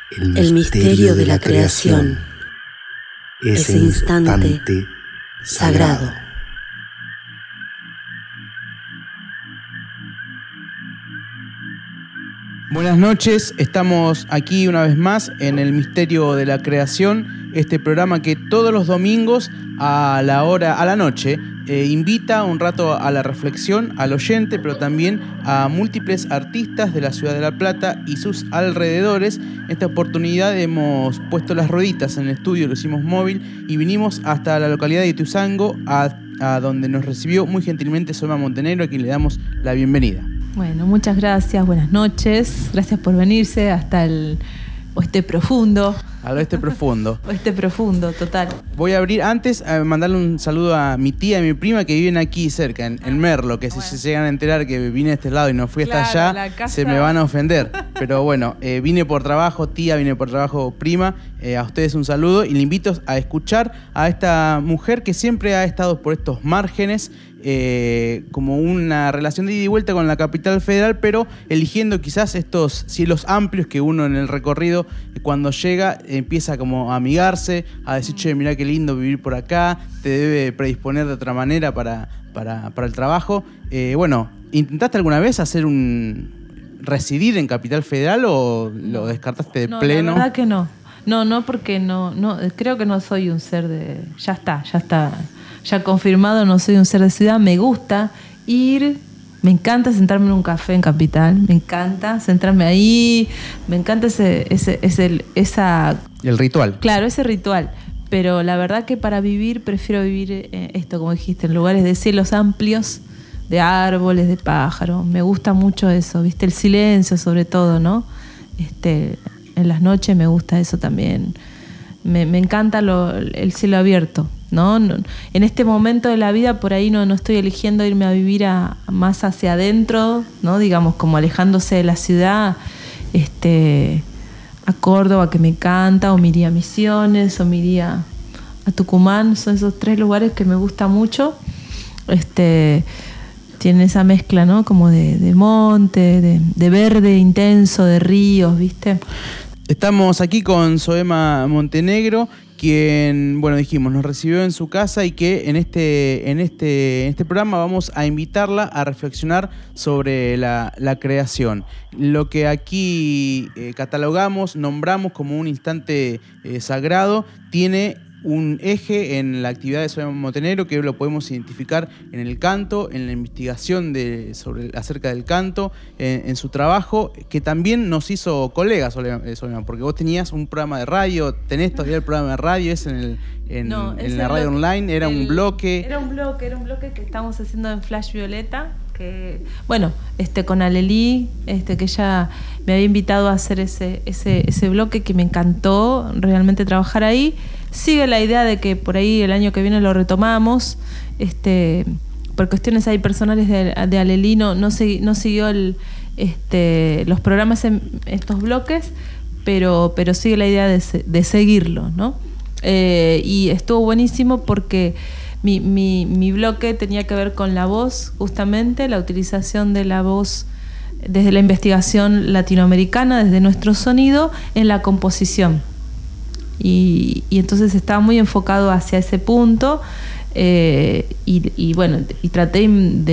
El misterio de la creación. Ese instante sagrado. Buenas noches, estamos aquí una vez más en El Misterio de la Creación, este programa que todos los domingos a la noche invita un rato a la reflexión al oyente, pero también a múltiples artistas de la ciudad de La Plata y sus alrededores. En esta oportunidad hemos puesto las rueditas en el estudio, lo hicimos móvil y vinimos hasta la localidad de Ituzaingó, a donde nos recibió muy gentilmente Soema Montenegro, a quien le damos la bienvenida. Bueno, muchas gracias, buenas noches. Gracias por venirse hasta el oeste profundo. Al oeste profundo. Oeste profundo, total. Voy a abrir antes a mandarle un saludo a mi tía y mi prima que viven aquí cerca, en Merlo, que si se llegan a enterar que vine a este lado y no fui hasta allá, se me van a ofender. Pero bueno, vine por trabajo, tía, vine por trabajo, prima. A ustedes un saludo y le invito a escuchar a esta mujer que siempre ha estado por estos márgenes, como una relación de ida y vuelta con la capital federal, pero eligiendo quizás estos cielos amplios que uno en el recorrido, cuando llega, empieza como a amigarse, a decir, che, mirá qué lindo vivir por acá, te debe predisponer de otra manera para el trabajo. Bueno, ¿intentaste alguna vez residir en Capital Federal o lo descartaste de pleno? La verdad que no. No, porque no, creo que no soy un ser de... Ya está. Ya confirmado, no soy un ser de ciudad. Me gusta ir, me encanta sentarme en un café en Capital, me encanta sentarme ahí, me encanta el ritual. Claro, ese ritual. Pero la verdad que para vivir, prefiero vivir esto, como dijiste, en lugares de cielos amplios, de árboles, de pájaros. Me gusta mucho eso, ¿viste? El silencio sobre todo, ¿no? En las noches me gusta eso también. Me encanta el cielo abierto, ¿no? En este momento de la vida por ahí no estoy eligiendo irme a vivir más hacia adentro, ¿no? Digamos, como alejándose de la ciudad, a Córdoba, que me encanta, o me iría a Misiones, o me iría a Tucumán. Son esos 3 lugares que me gusta mucho. Tienen esa mezcla, ¿no? Como de monte, de verde intenso, de ríos, ¿viste? Estamos aquí con Soema Montenegro, quien, bueno, dijimos, nos recibió en su casa y que en este programa vamos a invitarla a reflexionar sobre la creación. Lo que aquí catalogamos, nombramos como un instante sagrado, tiene un eje en la actividad de Soema Montenegro que lo podemos identificar en el canto, en la investigación acerca del canto, en su trabajo, que también nos hizo colegas, Soema, porque vos tenías un programa de radio, tenés todavía el programa de radio, es en la radio online, era un bloque. Era un bloque que estamos haciendo en Flash Violeta, que, bueno, con Alelí, que ella me había invitado a hacer ese bloque, que me encantó realmente trabajar ahí. Sigue la idea de que por ahí el año que viene lo retomamos, por cuestiones ahí personales de Alelí no siguió los programas en estos bloques, pero sigue la idea de seguirlo, ¿no? Y estuvo buenísimo porque mi bloque tenía que ver con la voz, justamente la utilización de la voz desde la investigación latinoamericana, desde nuestro sonido en la composición. Y entonces estaba muy enfocado hacia ese punto, y bueno, y traté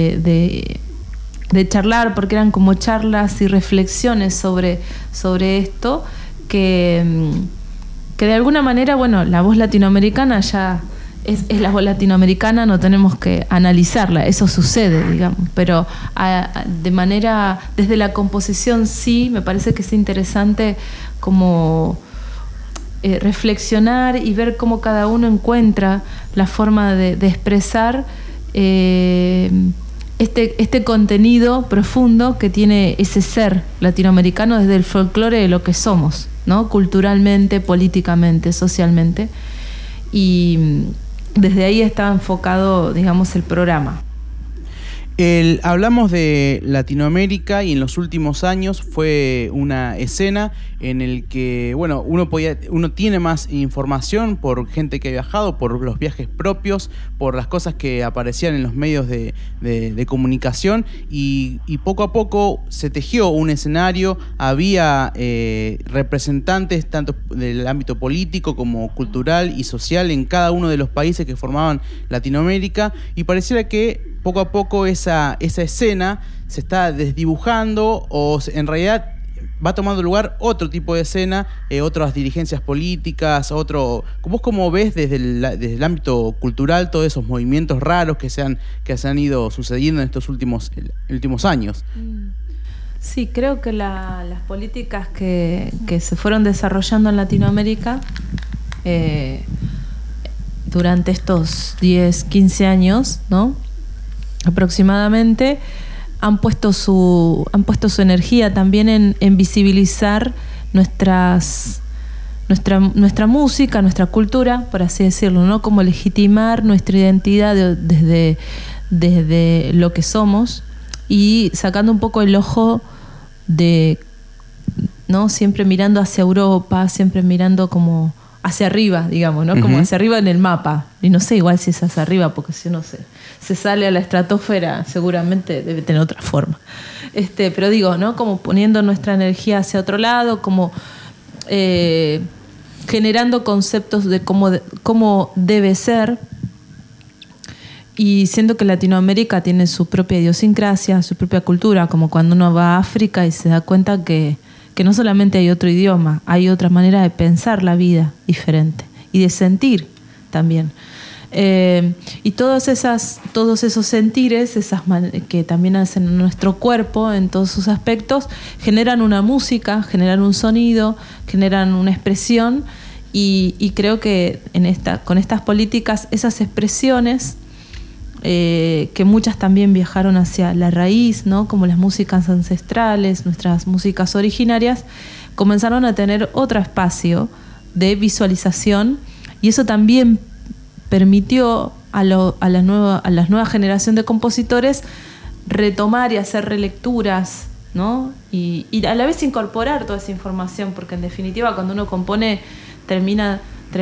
de charlar, porque eran como charlas y reflexiones sobre esto, que de alguna manera, bueno, la voz latinoamericana ya es la voz latinoamericana, no tenemos que analizarla, eso sucede, digamos, pero de manera, desde la composición sí, me parece que es interesante como reflexionar y ver cómo cada uno encuentra la forma de expresar este contenido profundo que tiene ese ser latinoamericano desde el folclore de lo que somos, ¿no? Culturalmente, políticamente, socialmente. Y desde ahí está enfocado, digamos, el programa. Hablamos de Latinoamérica y en los últimos años fue una escena en el que, bueno, uno tiene más información por gente que ha viajado, por los viajes propios, por las cosas que aparecían en los medios de comunicación y poco a poco se tejió un escenario, había representantes tanto del ámbito político como cultural y social en cada uno de los países que formaban Latinoamérica y pareciera que poco a poco esa escena se está desdibujando o en realidad va tomando lugar otro tipo de escena, otras dirigencias políticas, ¿Vos cómo ves desde el ámbito cultural todos esos movimientos raros que se han ido sucediendo en estos últimos años? Sí, creo que las políticas que se fueron desarrollando en Latinoamérica durante estos 10, 15 años, ¿no? Aproximadamente, han puesto su energía también en visibilizar nuestra música, nuestra cultura, por así decirlo, ¿no? Como legitimar nuestra identidad desde lo que somos y sacando un poco el ojo ¿no? Siempre mirando hacia Europa, siempre mirando como hacia arriba, digamos, ¿no? Como hacia arriba en el mapa. Y no sé igual si es hacia arriba, porque si uno se sale a la estratosfera, seguramente debe tener otra forma. Pero digo, ¿no? Como poniendo nuestra energía hacia otro lado, como generando conceptos de cómo debe ser. Y siendo que Latinoamérica tiene su propia idiosincrasia, su propia cultura, como cuando uno va a África y se da cuenta que no solamente hay otro idioma, hay otra manera de pensar la vida diferente y de sentir también. Y todos esos sentires, que también hacen nuestro cuerpo en todos sus aspectos, generan una música, generan un sonido, generan una expresión y creo que con estas políticas, esas expresiones, que muchas también viajaron hacia la raíz, ¿no? Como las músicas ancestrales, nuestras músicas originarias, comenzaron a tener otro espacio de visualización y eso también permitió a la nueva generación de compositores retomar y hacer relecturas, ¿no? Y a la vez incorporar toda esa información, porque en definitiva cuando uno compone termina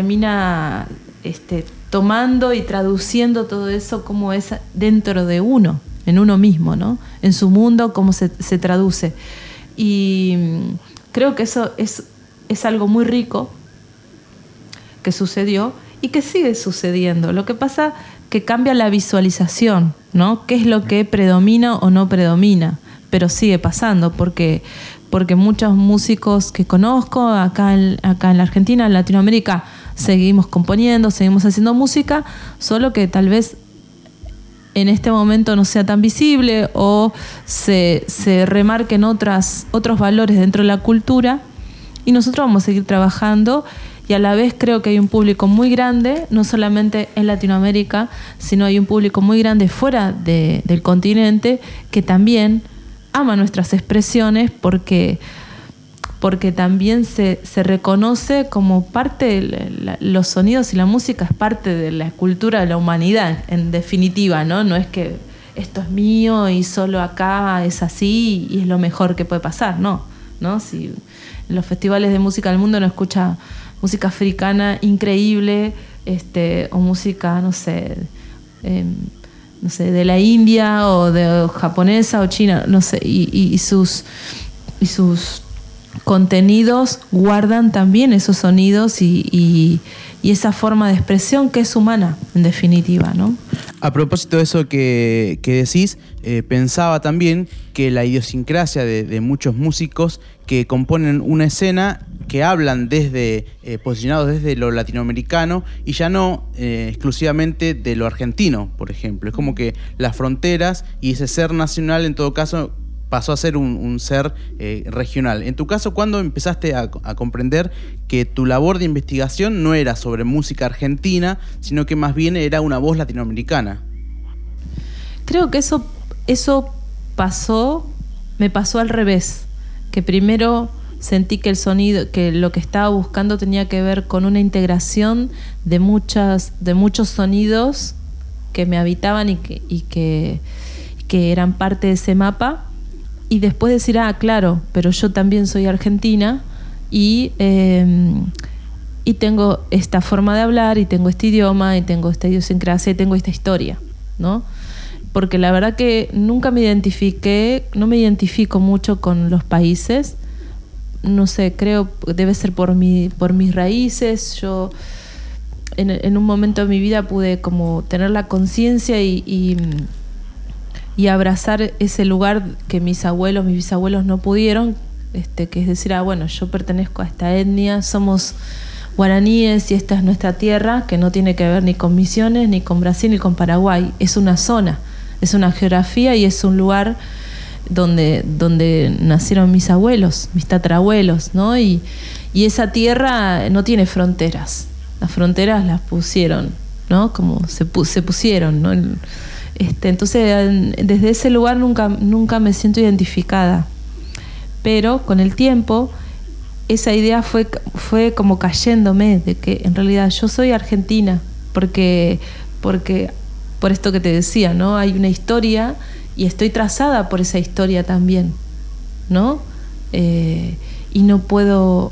tomando y traduciendo todo eso como es dentro de uno, en uno mismo, ¿no? En su mundo, cómo se traduce. Y creo que eso es algo muy rico que sucedió y que sigue sucediendo. Lo que pasa que cambia la visualización, ¿no? ¿Qué es lo que predomina o no predomina? Pero sigue pasando porque muchos músicos que conozco acá en la Argentina, en Latinoamérica, seguimos componiendo, seguimos haciendo música, solo que tal vez en este momento no sea tan visible o se remarquen otros valores dentro de la cultura y nosotros vamos a seguir trabajando y a la vez creo que hay un público muy grande, no solamente en Latinoamérica, sino hay un público muy grande fuera del continente que también ama nuestras expresiones porque también se reconoce como parte los sonidos y la música es parte de la cultura de la humanidad, en definitiva, ¿no? No es que esto es mío y solo acá es así y es lo mejor que puede pasar, no. Si en los festivales de música del mundo uno escucha música africana increíble, o música, no sé, de la India o de japonesa o china, no sé, y sus contenidos guardan también esos sonidos y esa forma de expresión que es humana, en definitiva, ¿no? A propósito de eso que decís, pensaba también que la idiosincrasia de muchos músicos que componen una escena que hablan posicionados desde lo latinoamericano y ya no exclusivamente de lo argentino, por ejemplo. Es como que las fronteras y ese ser nacional, en todo caso, pasó a ser un ser regional. En tu caso, ¿cuándo empezaste a comprender que tu labor de investigación no era sobre música argentina, sino que más bien era una voz latinoamericana? Creo que eso me pasó al revés, que primero sentí que el sonido, que lo que estaba buscando tenía que ver con una integración de muchos sonidos que me habitaban y que que eran parte de ese mapa, y después decir, claro, pero yo también soy argentina y tengo esta forma de hablar, y tengo este idioma, y tengo esta idiosincrasia, y tengo esta historia, ¿no? Porque la verdad que nunca me identifico mucho con los países. No sé, creo debe ser por mis raíces. Yo en un momento de mi vida pude como tener la conciencia y abrazar ese lugar que mis bisabuelos no pudieron, que es decir, bueno, yo pertenezco a esta etnia, somos guaraníes y esta es nuestra tierra, que no tiene que ver ni con Misiones, ni con Brasil, ni con Paraguay. Es una zona, es una geografía y es un lugar donde nacieron mis abuelos, mis tatarabuelos, ¿no? Y esa tierra no tiene fronteras. Las fronteras las pusieron, ¿no? Como se pusieron, ¿no? Entonces, desde ese lugar nunca me siento identificada. Pero con el tiempo, esa idea fue como cayéndome de que en realidad yo soy argentina, porque por esto que te decía, ¿no? Hay una historia y estoy trazada por esa historia también, ¿no? Y no puedo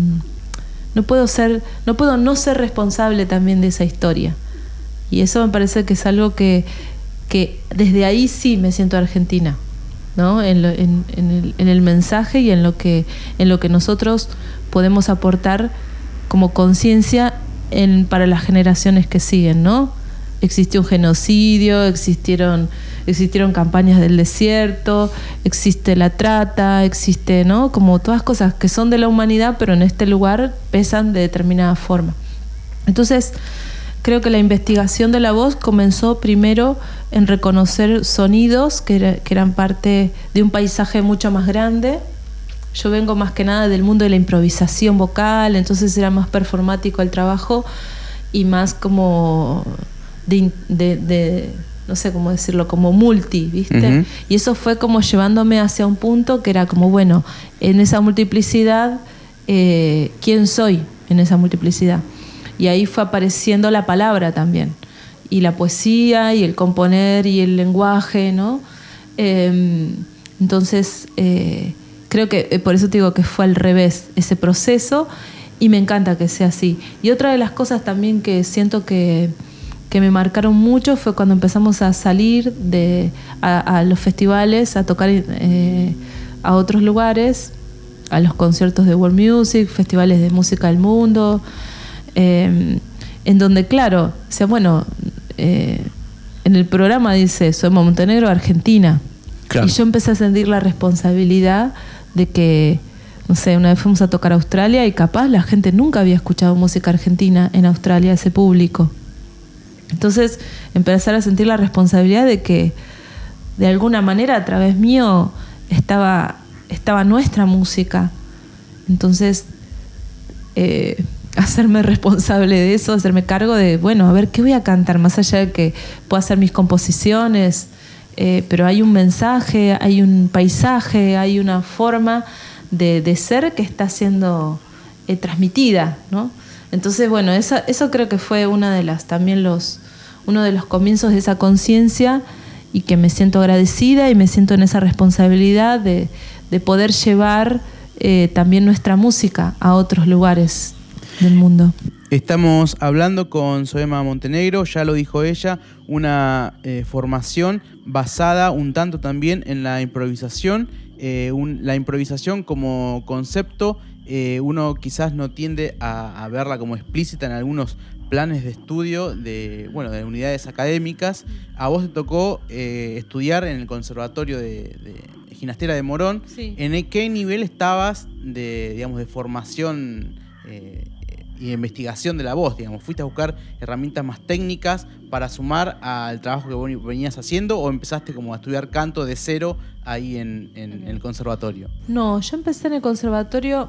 no ser responsable también de esa historia. Y eso me parece que es algo que desde ahí sí me siento argentina, ¿no? En el mensaje y en lo que nosotros podemos aportar como conciencia para las generaciones que siguen, ¿no? Existió un genocidio, existieron campañas del desierto, existe la trata, existe, ¿no? Como todas cosas que son de la humanidad, pero en este lugar pesan de determinada forma. Entonces, creo que la investigación de la voz comenzó primero en reconocer sonidos que eran parte de un paisaje mucho más grande. Yo vengo más que nada del mundo de la improvisación vocal, entonces era más performático el trabajo y más como de no sé cómo decirlo, como multi, ¿viste? Uh-huh. Y eso fue como llevándome hacia un punto que era como, bueno, en esa multiplicidad, ¿quién soy en esa multiplicidad? Y ahí fue apareciendo la palabra también, y la poesía, y el componer, y el lenguaje, ¿no? Entonces, creo que por eso te digo que fue al revés ese proceso, y me encanta que sea así. Y otra de las cosas también que siento que me marcaron mucho fue cuando empezamos a salir a los festivales, a tocar a otros lugares, a los conciertos de World Music, festivales de música del mundo, en donde, claro, o sea, bueno, en el programa dice Soema Montenegro, Argentina. Claro. Y yo empecé a sentir la responsabilidad de que, no sé, una vez fuimos a tocar a Australia y capaz la gente nunca había escuchado música argentina en Australia, ese público. Entonces, empezar a sentir la responsabilidad de que, de alguna manera, a través mío, estaba nuestra música. Entonces, hacerme responsable de eso, hacerme cargo de, bueno, a ver, ¿qué voy a cantar? Más allá de que pueda hacer mis composiciones, pero hay un mensaje, hay un paisaje, hay una forma de ser que está siendo transmitida, ¿no? Entonces, bueno, eso creo que fue uno de los comienzos de esa conciencia, y que me siento agradecida y me siento en esa responsabilidad de poder llevar también nuestra música a otros lugares del mundo. Estamos hablando con Soema Montenegro, ya lo dijo ella, una formación basada un tanto también en la improvisación, la improvisación como concepto. Uno quizás no tiende a verla como explícita en algunos planes de estudio de unidades académicas. A vos te tocó estudiar en el Conservatorio de Ginastera de Morón. Sí. ¿En qué nivel estabas de formación y investigación de la voz? Digamos, ¿fuiste a buscar herramientas más técnicas para sumar al trabajo que vos venías haciendo, o empezaste como a estudiar canto de cero ahí en el conservatorio? No, yo empecé en el conservatorio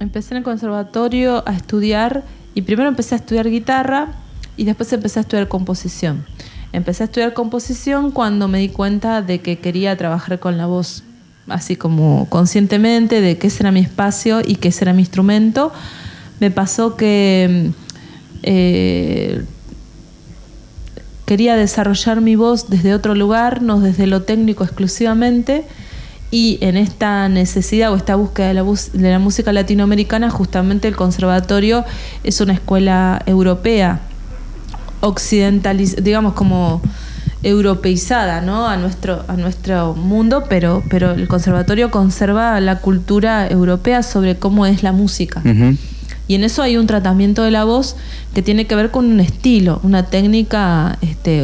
a estudiar, y primero empecé a estudiar guitarra y después empecé a estudiar composición. Empecé a estudiar composición cuando me di cuenta de que quería trabajar con la voz, así como conscientemente, de que ese era mi espacio y que ese era mi instrumento. Me pasó que quería desarrollar mi voz desde otro lugar, no desde lo técnico exclusivamente, y en esta necesidad o esta búsqueda de la música latinoamericana, justamente el conservatorio es una escuela europea, occidentalizada, digamos como europeizada, ¿no? a nuestro mundo, pero el conservatorio conserva la cultura europea sobre cómo es la música. Uh-huh. Y en eso hay un tratamiento de la voz que tiene que ver con un estilo, una técnica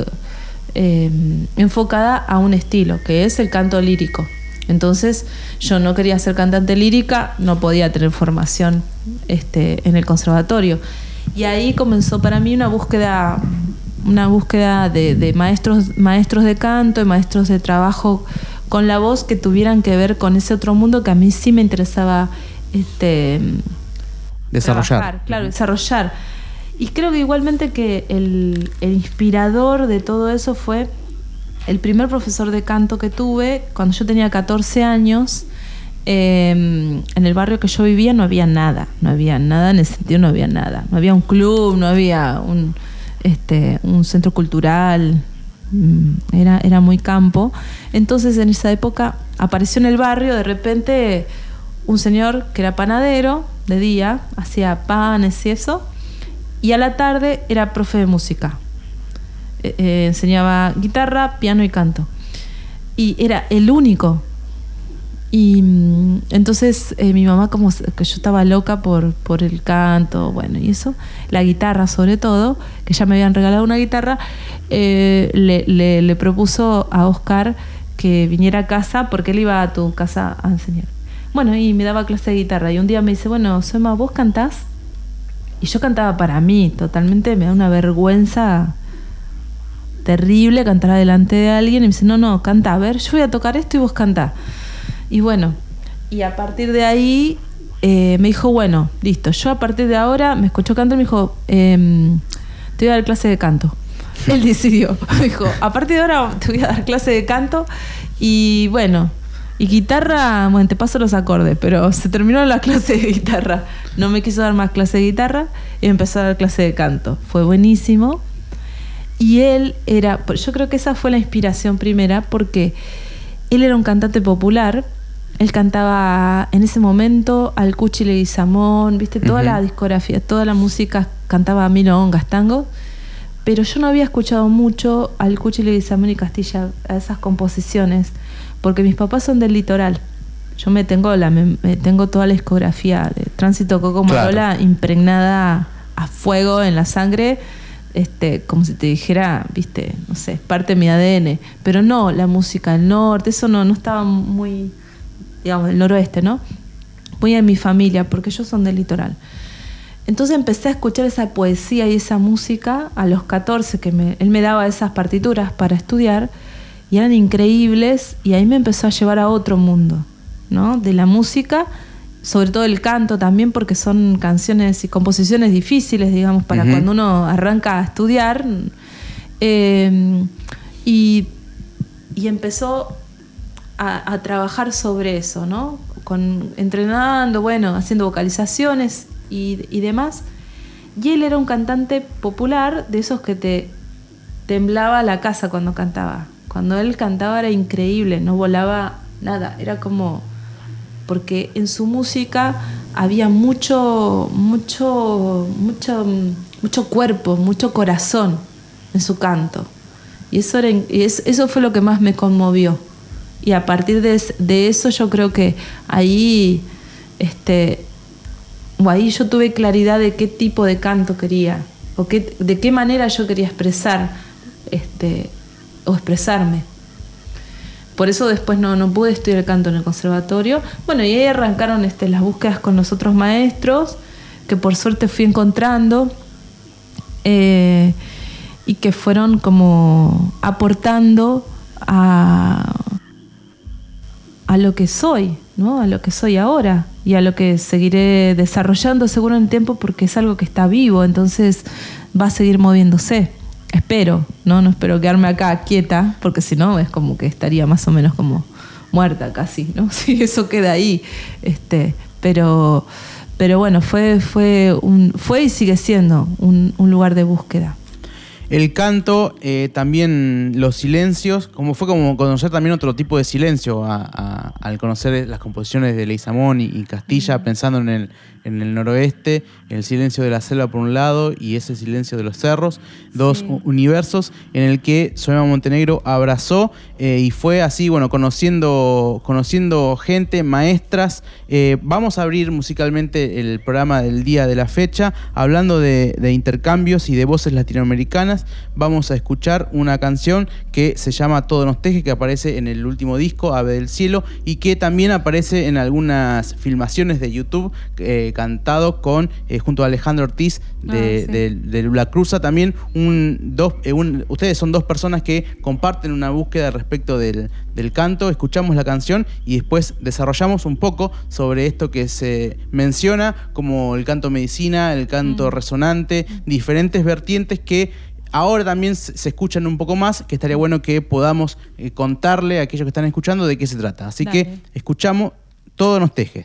enfocada a un estilo, que es el canto lírico. Entonces yo no quería ser cantante lírica, no podía tener formación en el conservatorio. Y ahí comenzó para mí una búsqueda de maestros de canto y maestros de trabajo con la voz que tuvieran que ver con ese otro mundo que a mí sí me interesaba desarrollar. Desarrollar. Y creo que igualmente que el inspirador de todo eso fue el primer profesor de canto que tuve cuando yo tenía 14 años. En el barrio que yo vivía no había nada en ese sentido, no había nada. No había un club, no había un centro cultural, era muy campo. Entonces en esa época apareció en el barrio de repente un señor que era panadero de día, hacía panes y eso, y a la tarde era profe de música. Enseñaba guitarra, piano y canto, y era el único. Y entonces mi mamá, como que yo estaba loca por el canto, bueno, y eso, la guitarra sobre todo, que ya me habían regalado una guitarra, le propuso a Oscar que viniera a casa, porque él iba a tu casa a enseñar. Bueno, y me daba clase de guitarra, y un día me dice, bueno, Soema, ¿vos cantás? Y yo cantaba para mí, totalmente, me da una vergüenza terrible cantar delante de alguien, y me dice, no, canta, a ver, yo voy a tocar esto y vos cantá. Y bueno, y a partir de ahí me dijo, bueno, listo, yo a partir de ahora me escuchó cantar y me dijo, te voy a dar clase de canto. Él decidió, me dijo, a partir de ahora te voy a dar clase de canto, y bueno, y guitarra, bueno, te paso los acordes, pero se terminó la clase de guitarra. No me quiso dar más clase de guitarra y empezó a dar clase de canto. Fue buenísimo. Y él era, yo creo que esa fue la inspiración primera, porque él era un cantante popular. Él cantaba en ese momento al Cuchi Leguizamón, viste, toda la discografía, toda la música, cantaba milongas, tango, pero yo no había escuchado mucho al Cuchi Leguizamón y Castilla, a esas composiciones, porque mis papás son del litoral. Yo me tengo toda la discografía de Tránsito Coco Marola, claro, impregnada a fuego en la sangre, como si te dijera, viste, no sé, es parte de mi ADN, pero no la música del norte, eso no estaba muy, digamos, del noroeste, ¿no? Muy en mi familia, porque ellos son del litoral. Entonces empecé a escuchar esa poesía y esa música a los 14, que él me daba esas partituras para estudiar, y eran increíbles, y ahí me empezó a llevar a otro mundo, ¿no? De la música, sobre todo el canto también, porque son canciones y composiciones difíciles, digamos, para cuando uno arranca a estudiar. Y empezó a trabajar sobre eso, ¿no? Entrenando, bueno, haciendo vocalizaciones y demás. Y él era un cantante popular, de esos que te temblaba la casa cuando cantaba. Cuando él cantaba era increíble, no volaba nada, era como... porque en su música había mucho cuerpo, mucho corazón en su canto. Y eso fue lo que más me conmovió. Y a partir de eso yo creo que ahí yo tuve claridad de qué tipo de canto quería, o de qué manera yo quería expresar o expresarme. Por eso después no pude estudiar canto en el conservatorio. Bueno, y ahí arrancaron las búsquedas con los otros maestros, que por suerte fui encontrando, y que fueron como aportando a lo que soy, ¿no? A lo que soy ahora, y a lo que seguiré desarrollando seguro en el tiempo, porque es algo que está vivo, entonces va a seguir moviéndose. Espero, no espero quedarme acá quieta, porque si no es como que estaría más o menos como muerta casi, ¿no? Si eso queda ahí. Pero bueno, fue y sigue siendo un lugar de búsqueda. El canto, también los silencios, como fue como conocer también otro tipo de silencio al conocer las composiciones de Leguizamón y Castilla, pensando en el noroeste, en el silencio de la selva por un lado y ese silencio de los cerros, dos universos en el que Zoema Montenegro abrazó y fue así, bueno, conociendo gente, maestras. Vamos a abrir musicalmente el programa del día de la fecha, hablando de intercambios y de voces latinoamericanas. Vamos a escuchar una canción que se llama Todo nos teje, que aparece en el último disco, Ave del Cielo, y que también aparece en algunas filmaciones de YouTube, cantado junto a Alejandro Ortiz de Lula Cruza. También ustedes son dos personas que comparten una búsqueda respecto del canto. Escuchamos la canción y después desarrollamos un poco sobre esto que se menciona como el canto medicina, el canto resonante, diferentes vertientes que ahora también se escuchan un poco más, que estaría bueno que podamos contarle a aquellos que están escuchando de qué se trata. Así que escuchamos Todo nos teje.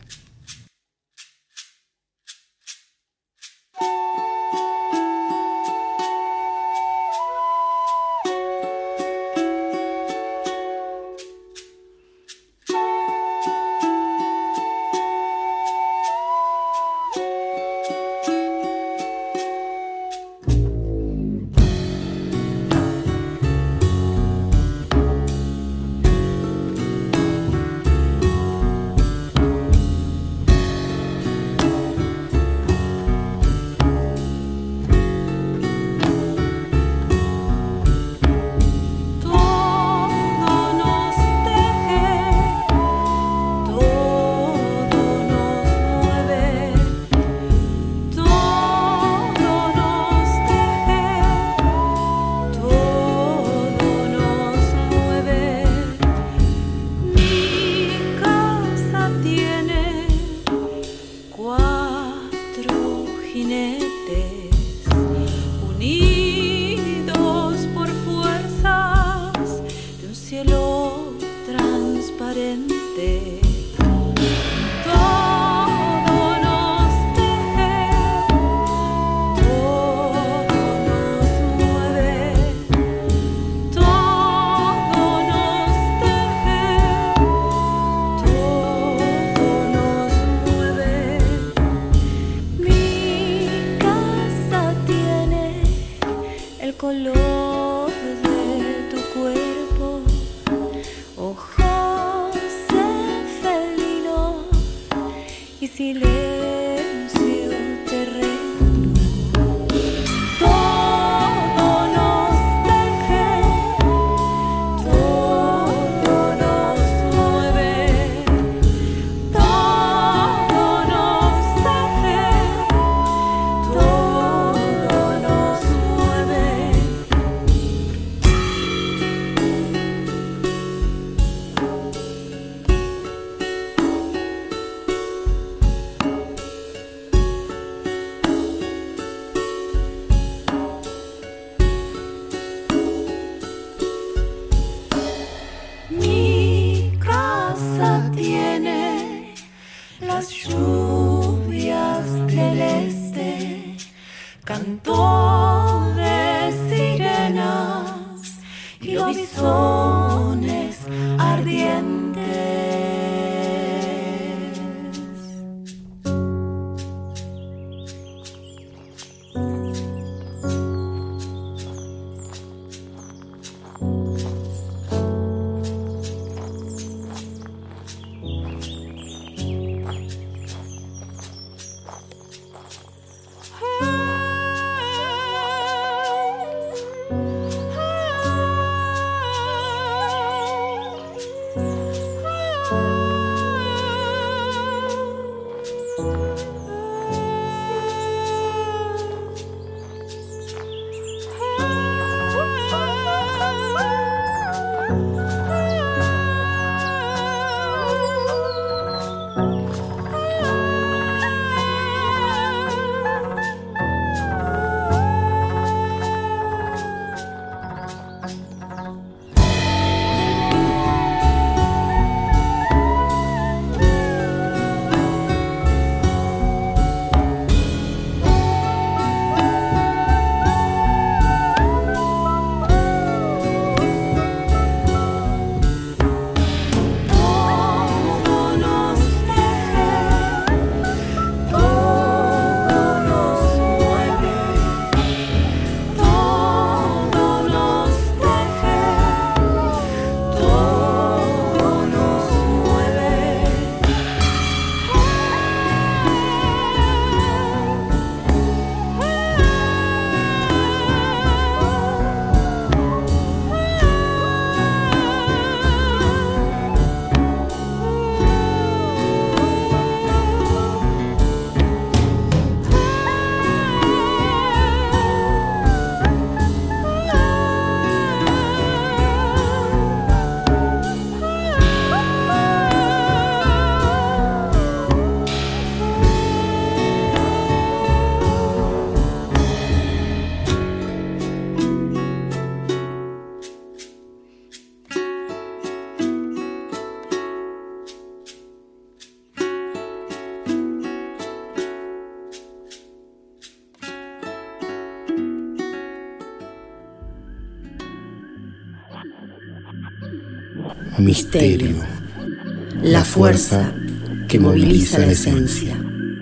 Misterio. La fuerza que moviliza la esencia.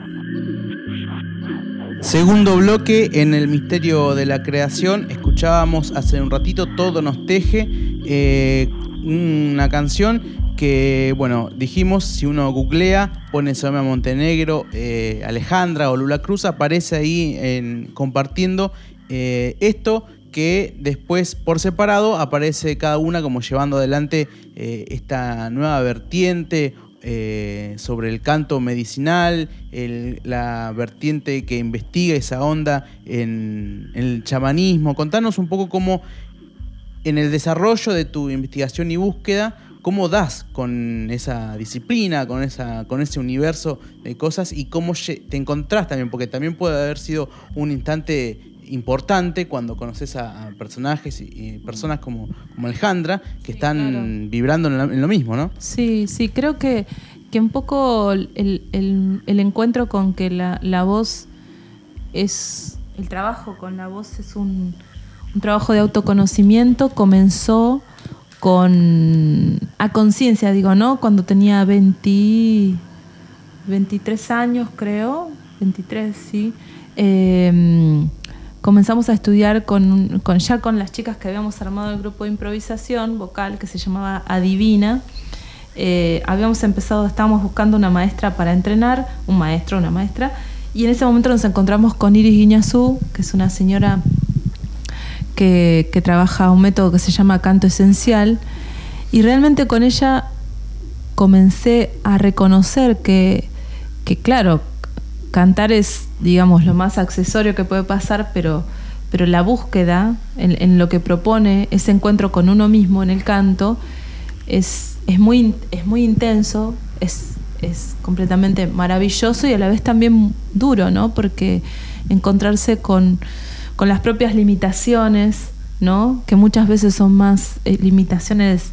Segundo bloque en el misterio de la creación. Escuchábamos hace un ratito Todo nos teje, una canción que, bueno, dijimos, si uno googlea, pone Soema Montenegro, Alejandra o Lula Cruz, aparece ahí compartiendo esto, que después por separado aparece cada una como llevando adelante esta nueva vertiente sobre el canto medicinal, la vertiente que investiga esa onda en el chamanismo. Contanos un poco cómo en el desarrollo de tu investigación y búsqueda, cómo das con esa disciplina, con ese universo de cosas, y cómo te encontrás también, porque también puede haber sido un instante importante cuando conoces a personajes y personas como Alejandra, que están claro, vibrando en lo mismo, ¿no? Sí, creo que un poco el encuentro con que la voz es... El trabajo con la voz es un trabajo de autoconocimiento. Comenzó a conciencia, digo, ¿no? Cuando tenía 23 años, creo, 23, sí. Comenzamos a estudiar con las chicas que habíamos armado el grupo de improvisación vocal que se llamaba Adivina. Estábamos buscando una maestra para entrenar, un maestro, una maestra, y en ese momento nos encontramos con Iris Guiñazú, que es una señora que trabaja un método que se llama canto esencial, y realmente con ella comencé a reconocer que claro, cantar es, digamos, lo más accesorio que puede pasar, pero la búsqueda en lo que propone ese encuentro con uno mismo en el canto es muy intenso, es completamente maravilloso y a la vez también duro, ¿no? Porque encontrarse con las propias limitaciones, ¿no? Que muchas veces son más limitaciones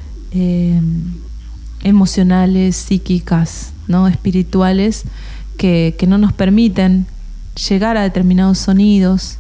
emocionales, psíquicas, ¿no? Espirituales, que no nos permiten llegar a determinados sonidos,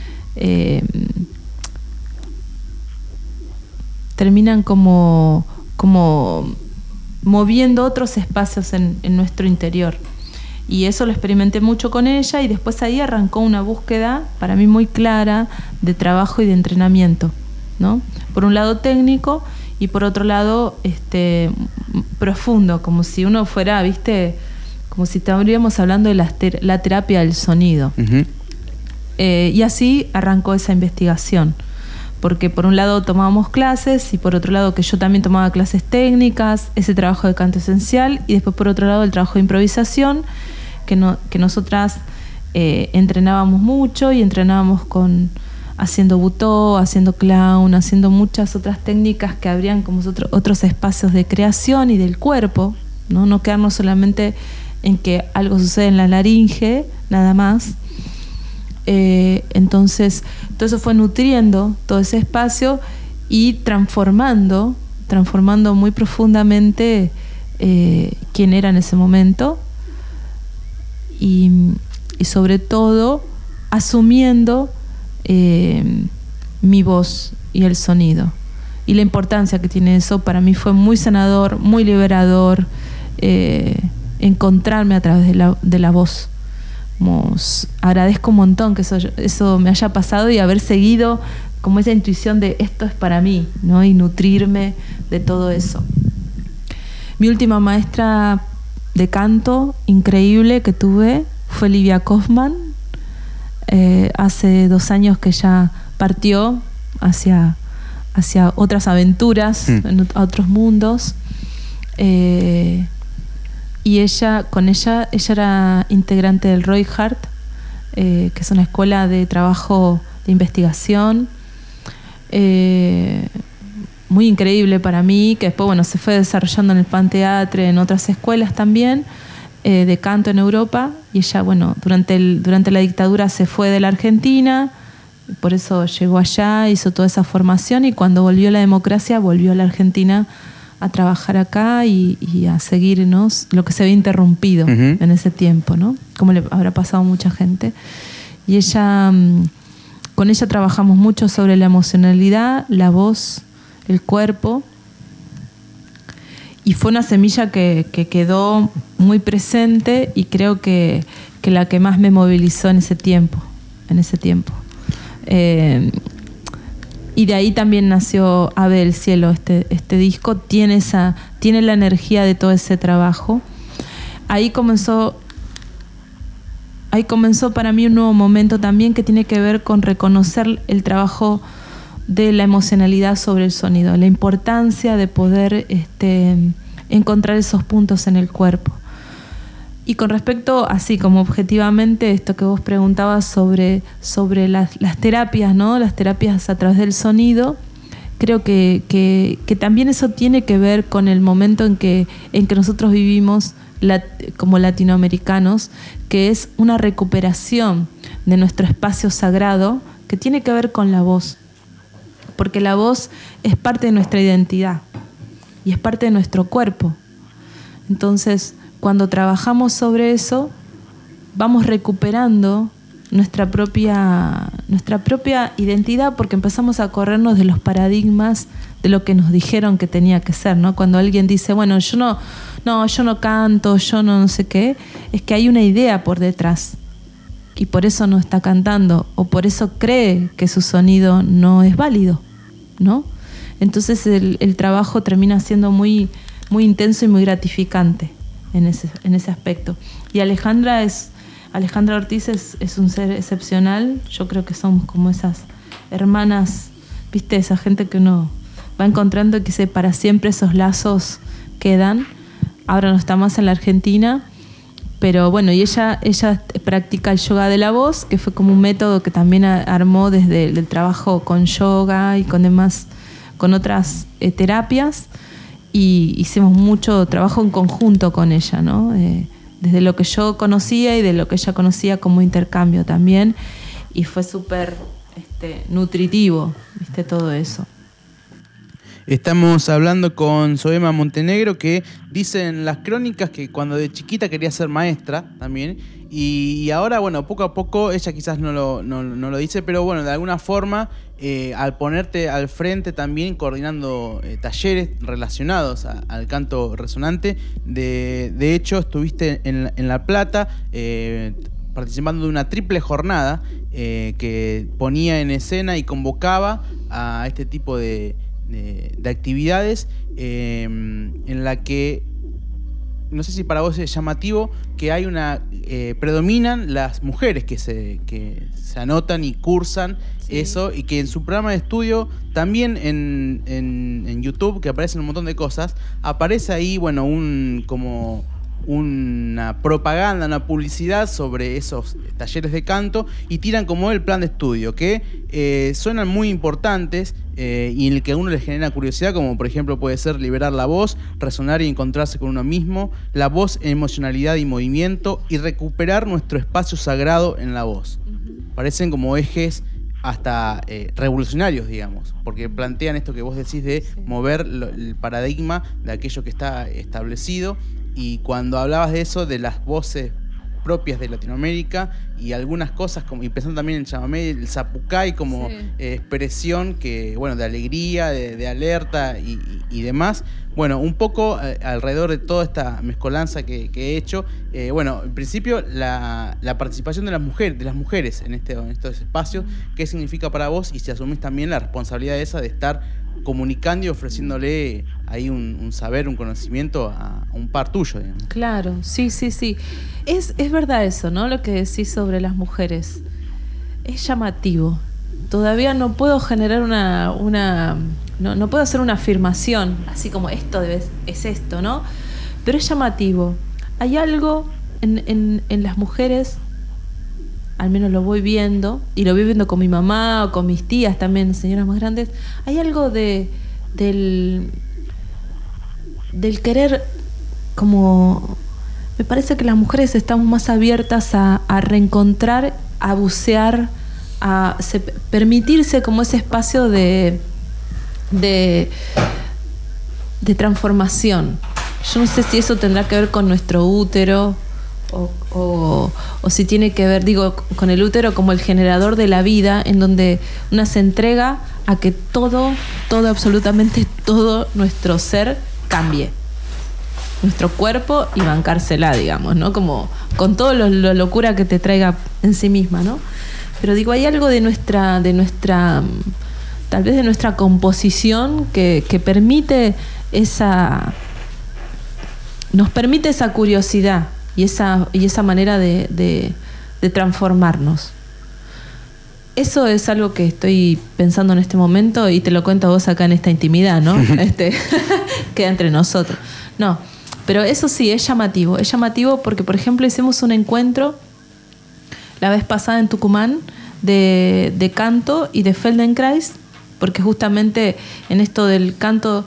terminan como moviendo otros espacios en nuestro interior. Y eso lo experimenté mucho con ella, y después ahí arrancó una búsqueda para mí muy clara de trabajo y de entrenamiento, ¿no? Por un lado técnico y por otro lado profundo, como si uno fuera, ¿viste? Como si estaríamos hablando de la terapia del sonido. Uh-huh. Y así arrancó esa investigación, porque por un lado tomábamos clases y por otro lado que yo también tomaba clases técnicas, ese trabajo de canto esencial, y después por otro lado el trabajo de improvisación, que nosotras entrenábamos mucho y entrenábamos haciendo butó, haciendo clown, haciendo muchas otras técnicas que abrían como otros espacios de creación y del cuerpo, no quedarnos solamente en que algo sucede en la laringe, nada más. Entonces, todo eso fue nutriendo todo ese espacio y transformando muy profundamente quién era en ese momento, y sobre todo asumiendo mi voz y el sonido. Y la importancia que tiene eso para mí fue muy sanador, muy liberador, encontrarme a través de la voz. Agradezco un montón que eso me haya pasado y haber seguido como esa intuición de esto es para mí, ¿no? Y nutrirme de todo eso. Mi última maestra de canto increíble que tuve fue Livia Kaufman. Hace 2 años que ella partió hacia otras aventuras, a otros mundos. Y ella era integrante del Roy Hart, que es una escuela de trabajo de investigación muy increíble para mí, que después se fue desarrollando en el Pan Teatre, en otras escuelas también de canto en Europa. Y ella durante la dictadura se fue de la Argentina, por eso llegó allá, hizo toda esa formación, y cuando volvió la democracia volvió a la Argentina a trabajar acá y a seguirnos lo que se había interrumpido en ese tiempo, ¿no? Como le habrá pasado a mucha gente. Y con ella trabajamos mucho sobre la emocionalidad, la voz, el cuerpo, Y fue una semilla que quedó muy presente y creo que la que más me movilizó en ese tiempo. Y de ahí también nació Ave del Cielo, este disco. Tiene la energía de todo ese trabajo. Ahí comenzó para mí un nuevo momento también que tiene que ver con reconocer el trabajo de la emocionalidad sobre el sonido, la importancia de poder encontrar esos puntos en el cuerpo. Y con respecto, así como objetivamente, esto que vos preguntabas sobre las terapias, ¿no? Las terapias a través del sonido, creo que también eso tiene que ver con el momento en que nosotros vivimos como latinoamericanos, que es una recuperación de nuestro espacio sagrado que tiene que ver con la voz, porque la voz es parte de nuestra identidad y es parte de nuestro cuerpo. Entonces, cuando trabajamos sobre eso, vamos recuperando nuestra propia identidad, porque empezamos a corrernos de los paradigmas de lo que nos dijeron que tenía que ser, ¿no? Cuando alguien dice, bueno, yo no canto, yo no sé qué, es que hay una idea por detrás y por eso no está cantando, o por eso cree que su sonido no es válido, ¿no? Entonces el trabajo termina siendo muy, muy intenso y muy gratificante en ese aspecto. Y Alejandra Ortiz es un ser excepcional. Yo creo que somos como esas hermanas, ¿viste? Esa gente que uno va encontrando y que para siempre esos lazos quedan. Ahora no está más en la Argentina, pero bueno, y ella practica el yoga de la voz, que fue como un método que también armó desde el trabajo con yoga y con otras terapias, y hicimos mucho trabajo en conjunto con ella, ¿no? Desde lo que yo conocía y de lo que ella conocía como intercambio también, y fue súper nutritivo, ¿viste? Todo eso. Estamos hablando con Zoema Montenegro, que dice en las crónicas que cuando de chiquita quería ser maestra también, y ahora, bueno, poco a poco, ella quizás no lo dice, pero bueno, de alguna forma, al ponerte al frente también coordinando talleres relacionados al canto resonante, de hecho estuviste en La Plata participando de una triple jornada que ponía en escena y convocaba a este tipo de actividades, en la que no sé si para vos es llamativo que hay predominan las mujeres que se anotan y cursan, sí, eso, y que en su programa de estudio también en YouTube, que aparecen un montón de cosas, aparece ahí, bueno, como una propaganda, una publicidad sobre esos talleres de canto, y tiran como el plan de estudio, que suenan muy importantes, y en el que a uno le genera curiosidad, como por ejemplo puede ser liberar la voz, resonar y encontrarse con uno mismo, la voz en emocionalidad y movimiento, y recuperar nuestro espacio sagrado en la voz. Parecen como ejes hasta revolucionarios, digamos, porque plantean esto que vos decís de mover el paradigma de aquello que está establecido. Y cuando hablabas de eso, de las voces propias de Latinoamérica y algunas cosas, y pensando también en chamamé, el zapucay como expresión que, bueno, de alegría, de alerta y demás. Bueno, un poco alrededor de toda esta mezcolanza que he hecho, bueno, en principio la participación de las mujeres en estos espacios, ¿qué significa para vos? Y si asumís también la responsabilidad esa de estar comunicando y ofreciéndole ahí un saber, un conocimiento a un par tuyo, digamos. Claro, sí. Es verdad eso, ¿no? Lo que decís sobre las mujeres. Es llamativo. Todavía no puedo generar no puedo hacer una afirmación, así como esto es esto, ¿no? Pero es llamativo. Hay algo en las mujeres, al menos lo voy viendo, y lo voy viendo con mi mamá o con mis tías también, señoras más grandes. Hay algo del querer, como me parece que las mujeres estamos más abiertas a reencontrar, a bucear, a permitirse como ese espacio de transformación. Yo no sé si eso tendrá que ver con nuestro útero o si tiene que ver, digo, con el útero como el generador de la vida, en donde una se entrega a que todo, absolutamente todo nuestro ser cambie. nuestro cuerpo y bancársela, digamos, ¿no? Como con todo lo locura que te traiga en sí misma, ¿no? Pero digo, hay algo de nuestra tal vez de nuestra composición que permite nos permite esa curiosidad y esa manera de transformarnos. Eso es algo que estoy pensando en este momento y te lo cuento a vos acá en esta intimidad, ¿no? Queda entre nosotros. No, pero eso sí, es llamativo. Es llamativo porque, por ejemplo, hicimos un encuentro la vez pasada en Tucumán de canto y de Feldenkrais, porque justamente en esto del canto,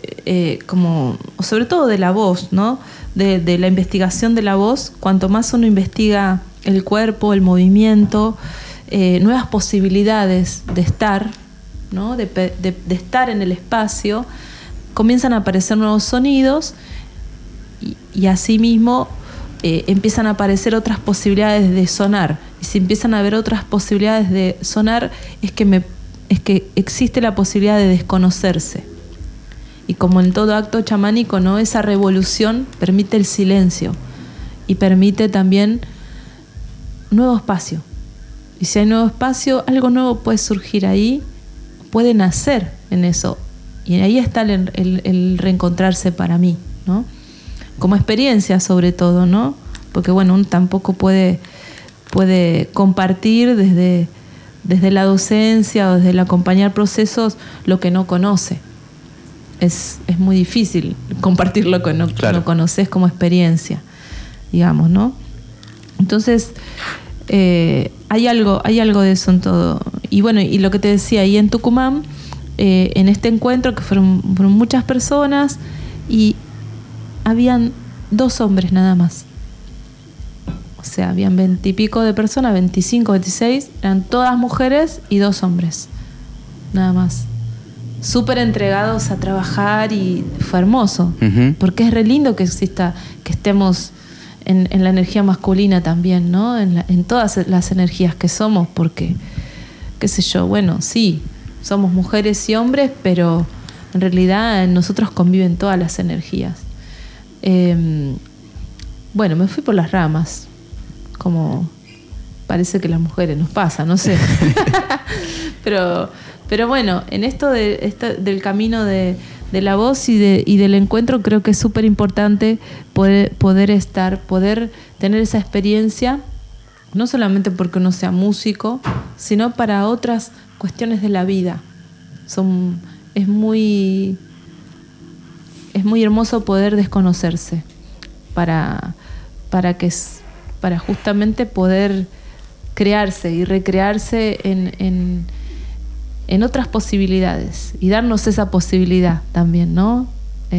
como sobre todo de la voz, ¿no? De la investigación de la voz, cuanto más uno investiga el cuerpo, el movimiento, nuevas posibilidades de estar, ¿no? de estar en el espacio, comienzan a aparecer nuevos sonidos y asimismo empiezan a aparecer otras posibilidades de sonar. Y si empiezan a haber otras posibilidades de sonar, es que existe la posibilidad de desconocerse. Y como en todo acto chamánico, ¿no? Esa revolución permite el silencio y permite también nuevo espacio. Y si hay nuevo espacio, algo nuevo puede surgir ahí, puede nacer en eso. Y ahí está el reencontrarse para mí, ¿no? Como experiencia sobre todo, ¿no? Porque bueno, uno tampoco puede compartir desde la docencia o desde el acompañar procesos lo que no conoce. Es muy difícil compartir lo que no conoces como experiencia, digamos, ¿no? Entonces, hay algo de eso en todo. Y bueno, y lo que te decía, ahí en Tucumán, en este encuentro, que fueron muchas personas, y habían 2 hombres nada más. O sea, habían 20 y pico de personas, 25, 26, eran todas mujeres y 2 hombres, nada más. Súper entregados a trabajar y fue hermoso, porque es re lindo que exista, que estemos en la energía masculina también, ¿no? En todas las energías que somos, porque, qué sé yo, bueno, sí, somos mujeres y hombres, pero en realidad en nosotros conviven todas las energías. Bueno, me fui por las ramas, como parece que las mujeres nos pasa, no sé. Pero bueno, en esto del camino de la voz y del encuentro, creo que es súper importante poder tener esa experiencia, no solamente porque uno sea músico, sino para otras cuestiones de la vida. Es muy hermoso poder desconocerse para justamente poder crearse y recrearse en otras posibilidades y darnos esa posibilidad también, ¿no?